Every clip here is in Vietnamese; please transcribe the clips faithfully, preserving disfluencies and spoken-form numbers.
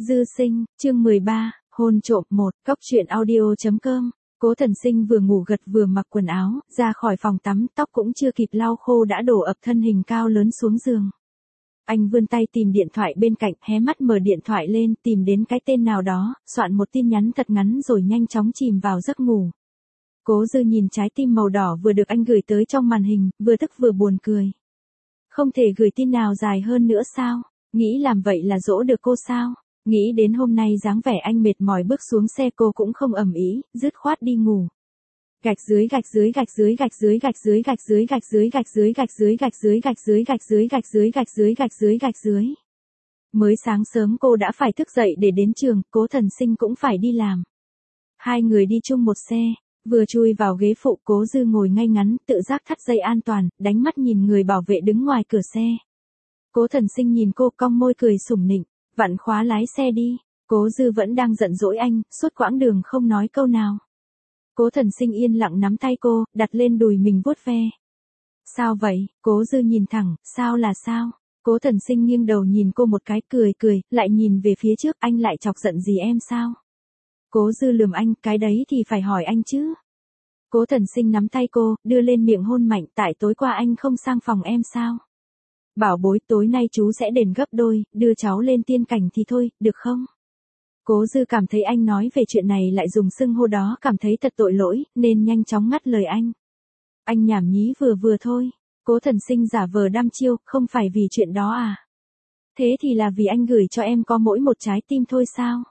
Dư sinh, chương mười ba, hôn trộm một, cóc truyện audio.com. Cố Thần Sinh vừa ngủ gật vừa mặc quần áo, ra khỏi phòng tắm, tóc cũng chưa kịp lau khô đã đổ ập thân hình cao lớn xuống giường. Anh vươn tay tìm điện thoại bên cạnh, hé mắt mở điện thoại lên, tìm đến cái tên nào đó, soạn một tin nhắn thật ngắn rồi nhanh chóng chìm vào giấc ngủ. Cố Dư nhìn trái tim màu đỏ vừa được anh gửi tới trong màn hình, vừa tức vừa buồn cười. Không thể gửi tin nào dài hơn nữa sao? Nghĩ làm vậy là dỗ được cô sao? Nghĩ đến hôm nay dáng vẻ anh mệt mỏi bước xuống xe cô cũng không ầm ĩ, dứt khoát đi ngủ. Gạch dưới gạch dưới gạch dưới gạch dưới gạch dưới gạch dưới gạch dưới gạch dưới gạch dưới gạch dưới gạch dưới gạch dưới gạch dưới gạch dưới gạch dưới gạch dưới. Mới sáng sớm cô đã phải thức dậy để đến trường, Cố Thần Sinh cũng phải đi làm. Hai người đi chung một xe, vừa chui vào ghế phụ, Cố Dư ngồi ngay ngắn, tự giác thắt dây an toàn, đánh mắt nhìn người bảo vệ đứng ngoài cửa xe. Cố Thần Sinh nhìn cô cong môi cười sủng nịnh, vặn khóa lái xe đi. Cố Dư vẫn đang giận dỗi anh, suốt quãng đường không nói câu nào. Cố Thần Sinh yên lặng nắm tay cô, đặt lên đùi mình vuốt ve. Sao vậy? Cố Dư nhìn thẳng, sao là sao? Cố Thần Sinh nghiêng đầu nhìn cô một cái cười cười, lại nhìn về phía trước, anh lại chọc giận gì em sao? Cố Dư lườm anh, cái đấy thì phải hỏi anh chứ. Cố Thần Sinh nắm tay cô, đưa lên miệng hôn mạnh, tại tối qua anh không sang phòng em sao? Bảo bối, tối nay chú sẽ đền gấp đôi, đưa cháu lên tiên cảnh thì thôi, được không? Cố Dư cảm thấy anh nói về chuyện này lại dùng xưng hô đó, cảm thấy thật tội lỗi, nên nhanh chóng ngắt lời anh. Anh nhảm nhí vừa vừa thôi. Cố Thần Sinh giả vờ đăm chiêu, không phải vì chuyện đó à? Thế thì là vì anh gửi cho em có mỗi một trái tim thôi sao?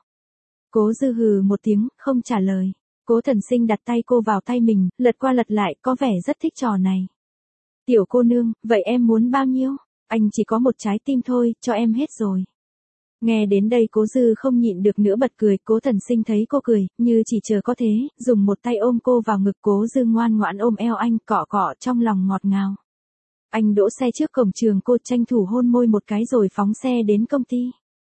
Cố Dư hừ một tiếng, không trả lời. Cố Thần Sinh đặt tay cô vào tay mình, lật qua lật lại, có vẻ rất thích trò này. Tiểu cô nương, vậy em muốn bao nhiêu? Anh chỉ có một trái tim thôi, cho em hết rồi. Nghe đến đây Cố Dư không nhịn được nữa bật cười, Cố Thần Sinh thấy cô cười, như chỉ chờ có thế, dùng một tay ôm cô vào ngực. Cố Dư ngoan ngoãn ôm eo anh, cọ cọ trong lòng ngọt ngào. Anh đỗ xe trước cổng trường, cô tranh thủ hôn môi một cái rồi phóng xe đến công ty.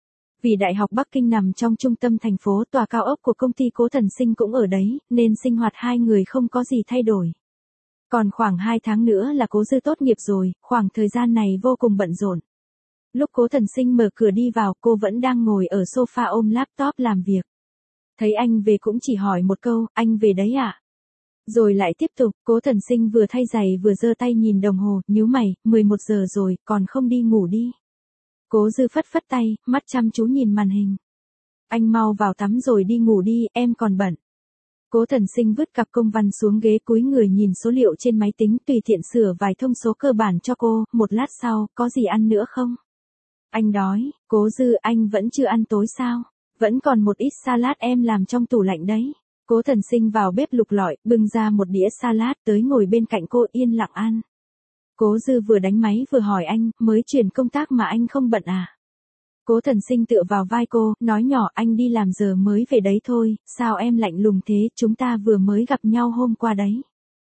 Vì Đại học Bắc Kinh nằm trong trung tâm thành phố, tòa cao ốc của công ty Cố Thần Sinh cũng ở đấy, nên sinh hoạt hai người không có gì thay đổi. Còn khoảng hai tháng nữa là Cố Dư tốt nghiệp rồi, khoảng thời gian này vô cùng bận rộn. Lúc Cố Thần Sinh mở cửa đi vào, cô vẫn đang ngồi ở sofa ôm laptop làm việc. Thấy anh về cũng chỉ hỏi một câu, anh về đấy ạ? Rồi lại tiếp tục. Cố Thần Sinh vừa thay giày vừa giơ tay nhìn đồng hồ, nhíu mày, mười một giờ rồi, còn không đi ngủ đi. Cố Dư phất phất tay, mắt chăm chú nhìn màn hình. Anh mau vào tắm rồi đi ngủ đi, em còn bận. Cố Thần Sinh vứt cặp công văn xuống ghế, cúi người nhìn số liệu trên máy tính, tùy tiện sửa vài thông số cơ bản cho cô. Một lát sau, có gì ăn nữa không? Anh đói. Cố Dư, anh vẫn chưa ăn tối sao? Vẫn còn một ít salad em làm trong tủ lạnh đấy. Cố Thần Sinh vào bếp lục lọi, bưng ra một đĩa salad tới ngồi bên cạnh cô yên lặng ăn. Cố Dư vừa đánh máy vừa hỏi anh, mới chuyển công tác mà anh không bận à? Cố Thần Sinh tựa vào vai cô, nói nhỏ, anh đi làm giờ mới về đấy thôi, sao em lạnh lùng thế, chúng ta vừa mới gặp nhau hôm qua đấy.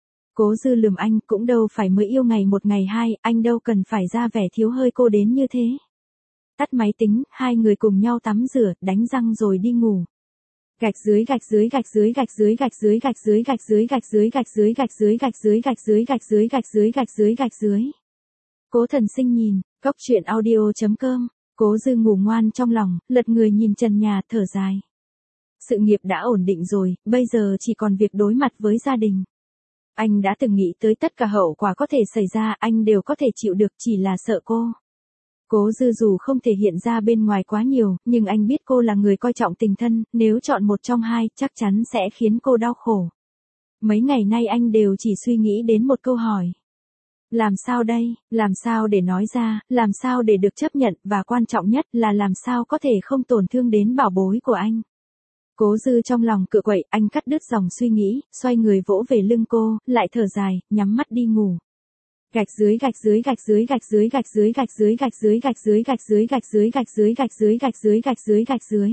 Cố Dư lườm anh, cũng đâu phải mới yêu ngày một ngày hai, anh đâu cần phải ra vẻ thiếu hơi cô đến như thế. Tắt máy tính, hai người cùng nhau tắm rửa, đánh răng rồi đi ngủ. Gạch dưới gạch dưới gạch dưới gạch dưới gạch dưới gạch dưới gạch dưới gạch dưới gạch dưới gạch dưới gạch dưới gạch dưới gạch dưới gạch dưới gạch dưới gạch dưới. Cố Thần Sinh nhìn, cóc truyện audio.com. Cố Dư ngủ ngoan trong lòng, lật người nhìn trần nhà, thở dài. Sự nghiệp đã ổn định rồi, bây giờ chỉ còn việc đối mặt với gia đình. Anh đã từng nghĩ tới tất cả hậu quả có thể xảy ra, anh đều có thể chịu được, chỉ là sợ cô. Cố Dư dù không thể hiện ra bên ngoài quá nhiều, nhưng anh biết cô là người coi trọng tình thân, nếu chọn một trong hai, chắc chắn sẽ khiến cô đau khổ. Mấy ngày nay anh đều chỉ suy nghĩ đến một câu hỏi. Làm sao đây, làm sao để nói ra, làm sao để được chấp nhận, và quan trọng nhất là làm sao có thể không tổn thương đến bảo bối của anh. Cố Dư trong lòng cựa quậy, anh cắt đứt dòng suy nghĩ, xoay người vỗ về lưng cô, lại thở dài, nhắm mắt đi ngủ. Gạch dưới gạch dưới gạch dưới gạch dưới gạch dưới gạch dưới gạch dưới gạch dưới gạch dưới gạch dưới gạch dưới gạch dưới gạch dưới gạch dưới gạch dưới.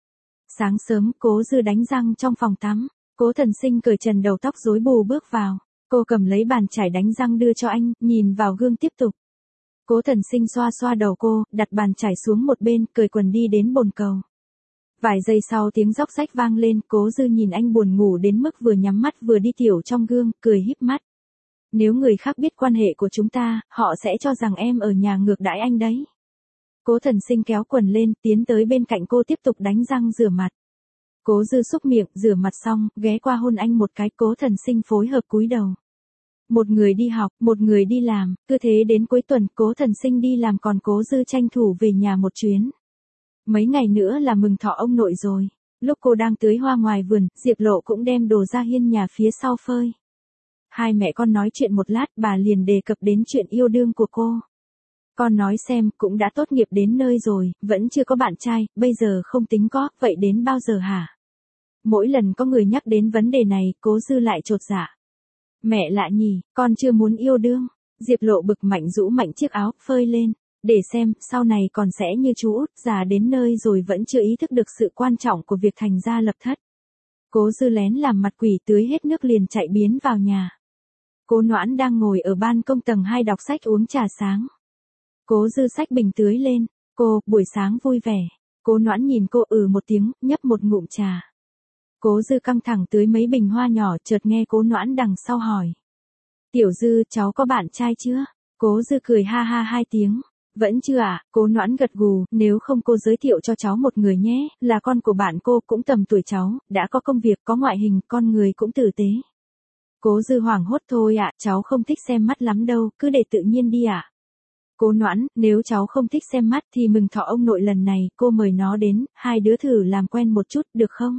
Sáng sớm, Cố Dư đánh răng trong phòng tắm. Cố Thần Sinh cởi trần đầu tóc rối bù bước vào. Cô cầm lấy bàn chải đánh răng đưa cho anh, nhìn vào gương tiếp tục. Cố Thần Sinh xoa xoa đầu cô, đặt bàn chải xuống một bên, cởi quần đi đến bồn cầu. Vài giây sau tiếng róc rách vang lên, Cố Dư nhìn anh buồn ngủ đến mức vừa nhắm mắt vừa đi tiểu trong gương, cười híp mắt. Nếu người khác biết quan hệ của chúng ta, họ sẽ cho rằng em ở nhà ngược đãi anh đấy. Cố Thần Sinh kéo quần lên, tiến tới bên cạnh cô tiếp tục đánh răng rửa mặt. Cố Dư xúc miệng, rửa mặt xong, ghé qua hôn anh một cái, Cố Thần Sinh phối hợp cúi đầu. Một người đi học, một người đi làm, cứ thế đến cuối tuần, Cố Thần Sinh đi làm còn Cố Dư tranh thủ về nhà một chuyến. Mấy ngày nữa là mừng thọ ông nội rồi. Lúc cô đang tưới hoa ngoài vườn, Diệp Lộ cũng đem đồ ra hiên nhà phía sau phơi. Hai mẹ con nói chuyện một lát, bà liền đề cập đến chuyện yêu đương của cô. Con nói xem, cũng đã tốt nghiệp đến nơi rồi, vẫn chưa có bạn trai, bây giờ không tính có, vậy đến bao giờ hả? Mỗi lần có người nhắc đến vấn đề này, Cố Dư lại chột dạ. Mẹ lạ nhỉ, con chưa muốn yêu đương. Diệp Lộ bực mạnh rũ mạnh chiếc áo, phơi lên. Để xem, sau này còn sẽ như chú út, già đến nơi rồi vẫn chưa ý thức được sự quan trọng của việc thành gia lập thất. Cố Dư lén làm mặt quỷ, tưới hết nước liền chạy biến vào nhà. Cố Noãn đang ngồi ở ban công tầng hai đọc sách uống trà sáng. Cố Dư xách bình tưới lên. Cô, buổi sáng vui vẻ. Cố Noãn nhìn cô ừ một tiếng, nhấp một ngụm trà. Cố Dư căng thẳng tưới mấy bình hoa nhỏ, chợt nghe Cố Noãn đằng sau hỏi. Tiểu Dư, cháu có bạn trai chưa? Cố Dư cười ha ha hai tiếng. Vẫn chưa à? Cố Noãn gật gù, nếu không cô giới thiệu cho cháu một người nhé, là con của bạn cô, cũng tầm tuổi cháu, đã có công việc, có ngoại hình, con người cũng tử tế. Cố Dư hoảng hốt thôi ạ, cháu không thích xem mắt lắm đâu, cứ để tự nhiên đi ạ. Cố Noãn, nếu cháu không thích xem mắt thì mừng thọ ông nội lần này, cô mời nó đến, hai đứa thử làm quen một chút, được không?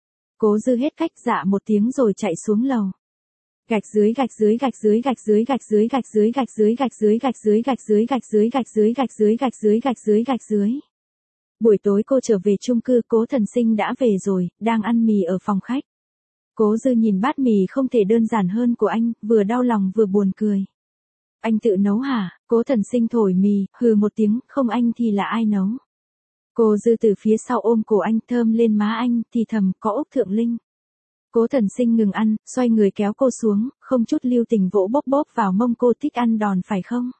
Cố Dư hết cách dạ một tiếng rồi chạy xuống lầu. Gạch dưới gạch dưới gạch dưới gạch dưới gạch dưới gạch dưới gạch dưới gạch dưới gạch dưới gạch dưới gạch dưới gạch dưới gạch dưới gạch dưới gạch dưới gạch dưới. Buổi tối cô trở về chung cư, Cố Thần Sinh đã về rồi, đang ăn mì ở phòng khách. Cố Dư nhìn bát mì không thể đơn giản hơn của anh, vừa đau lòng vừa buồn cười. Anh tự nấu hả? Cố Thần Sinh thổi mì, hừ một tiếng, không anh thì là ai nấu? Cô Dư từ phía sau ôm cổ anh, thơm lên má anh, thì thầm, có Úc Thượng Linh. Cố Thần Sinh ngừng ăn, xoay người kéo cô xuống, không chút lưu tình vỗ bóp bóp vào mông cô, thích ăn đòn phải không?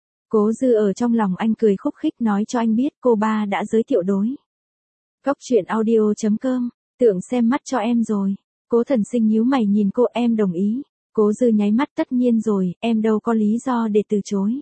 Cố Dư ở trong lòng anh cười khúc khích, nói cho anh biết cô ba đã giới thiệu đối. Cóc truyện audio chấm com, tưởng xem mắt cho em rồi. Cố Thần Sinh nhíu mày nhìn cô, em đồng ý. Cố Dư nháy mắt, tất nhiên rồi, em đâu có lý do để từ chối.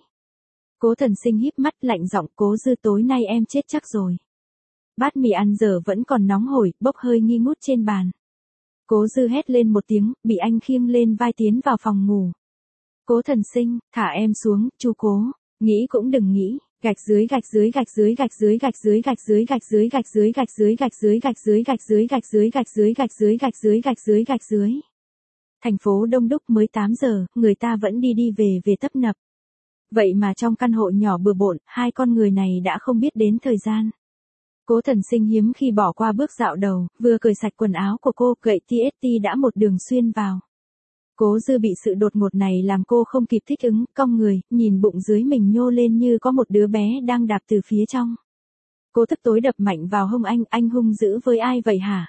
Cố Thần Sinh híp mắt lạnh giọng, Cố Dư tối nay em chết chắc rồi. Bát mì ăn giờ vẫn còn nóng hổi, bốc hơi nghi ngút trên bàn. Cố Dư hét lên một tiếng, bị anh khiêng lên vai tiến vào phòng ngủ. Cố Thần Sinh, thả em xuống, chu Cố, nghĩ cũng đừng nghĩ, gạch dưới gạch dưới gạch dưới gạch dưới gạch dưới gạch dưới gạch dưới gạch dưới gạch dưới gạch dưới gạch dưới gạch dưới gạch dưới gạch dưới gạch dưới gạch dưới gạch dưới gạch dưới. Thành phố đông đúc, mới tám giờ, người ta vẫn đi đi về về tấp nập. Vậy mà trong căn hộ nhỏ bừa bộn, hai con người này đã không biết đến thời gian. Cố Thần Sinh hiếm khi bỏ qua bước dạo đầu, vừa cởi sạch quần áo của cô, gậy tê ét tê đã một đường xuyên vào. Cố Dư bị sự đột ngột này làm cô không kịp thích ứng, cong người, nhìn bụng dưới mình nhô lên như có một đứa bé đang đạp từ phía trong. Cô tức tối đập mạnh vào hông anh, anh hung dữ với ai vậy hả?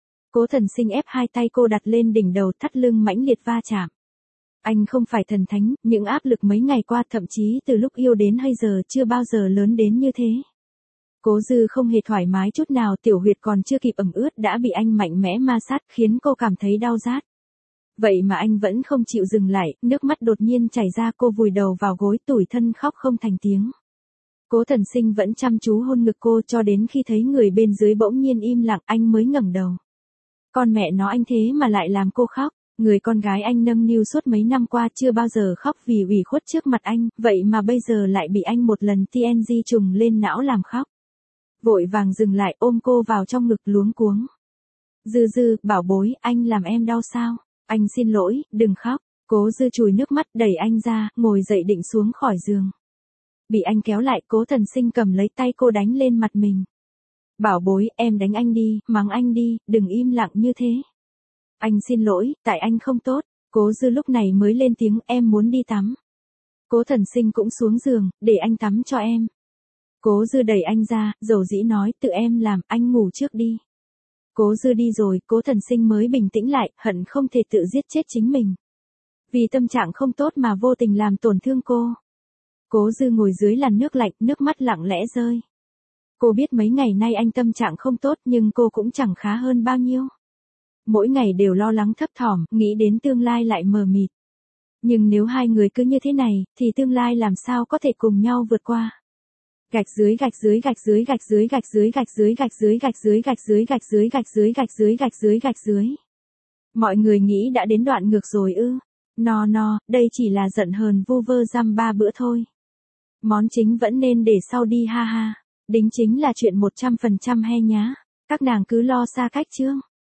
Cố Thần Sinh ép hai tay cô đặt lên đỉnh đầu, thắt lưng mãnh liệt va chạm. Anh không phải thần thánh, những áp lực mấy ngày qua, thậm chí từ lúc yêu đến bây giờ chưa bao giờ lớn đến như thế. Cố Dư không hề thoải mái chút nào, tiểu huyệt còn chưa kịp ẩm ướt đã bị anh mạnh mẽ ma sát, khiến cô cảm thấy đau rát. Vậy mà anh vẫn không chịu dừng lại, nước mắt đột nhiên chảy ra, cô vùi đầu vào gối, tủi thân khóc không thành tiếng. Cố Thần Sinh vẫn chăm chú hôn ngực cô cho đến khi thấy người bên dưới bỗng nhiên im lặng, anh mới ngẩng đầu. Con mẹ nó, anh thế mà lại làm cô khóc. Người con gái anh nâng niu suốt mấy năm qua chưa bao giờ khóc vì ủy khuất trước mặt anh, vậy mà bây giờ lại bị anh một lần tê en giê trùng lên não làm khóc. Vội vàng dừng lại, ôm cô vào trong ngực, luống cuống. Dư Dư, bảo bối, anh làm em đau sao? Anh xin lỗi, đừng khóc. Cố Dư chùi nước mắt, đẩy anh ra, ngồi dậy định xuống khỏi giường. Bị anh kéo lại, Cố Thần Sinh cầm lấy tay cô đánh lên mặt mình. Bảo bối, em đánh anh đi, mắng anh đi, đừng im lặng như thế. Anh xin lỗi, tại anh không tốt. Cố Dư lúc này mới lên tiếng, em muốn đi tắm. Cố Thần Sinh cũng xuống giường, để anh tắm cho em. Cố Dư đẩy anh ra, dầu dĩ nói, tự em làm, anh ngủ trước đi. Cố Dư đi rồi, Cố Thần Sinh mới bình tĩnh lại, hận không thể tự giết chết chính mình. Vì tâm trạng không tốt mà vô tình làm tổn thương cô. Cố Dư ngồi dưới làn nước lạnh, nước mắt lặng lẽ rơi. Cô biết mấy ngày nay anh tâm trạng không tốt nhưng cô cũng chẳng khá hơn bao nhiêu. Mỗi ngày đều lo lắng thấp thỏm, nghĩ đến tương lai lại mờ mịt. Nhưng nếu hai người cứ như thế này, thì tương lai làm sao có thể cùng nhau vượt qua. Gạch dưới gạch dưới gạch dưới gạch dưới gạch dưới gạch dưới gạch dưới gạch dưới gạch dưới gạch dưới gạch dưới gạch dưới gạch dưới gạch dưới. Mọi người nghĩ đã đến đoạn ngược rồi ư? No no, đây chỉ là giận hờn vu vơ dăm ba bữa thôi. Món chính vẫn nên để sau đi ha ha. Đính chính là chuyện một trăm phần trăm he nhá. Các nàng cứ lo xa cách chương.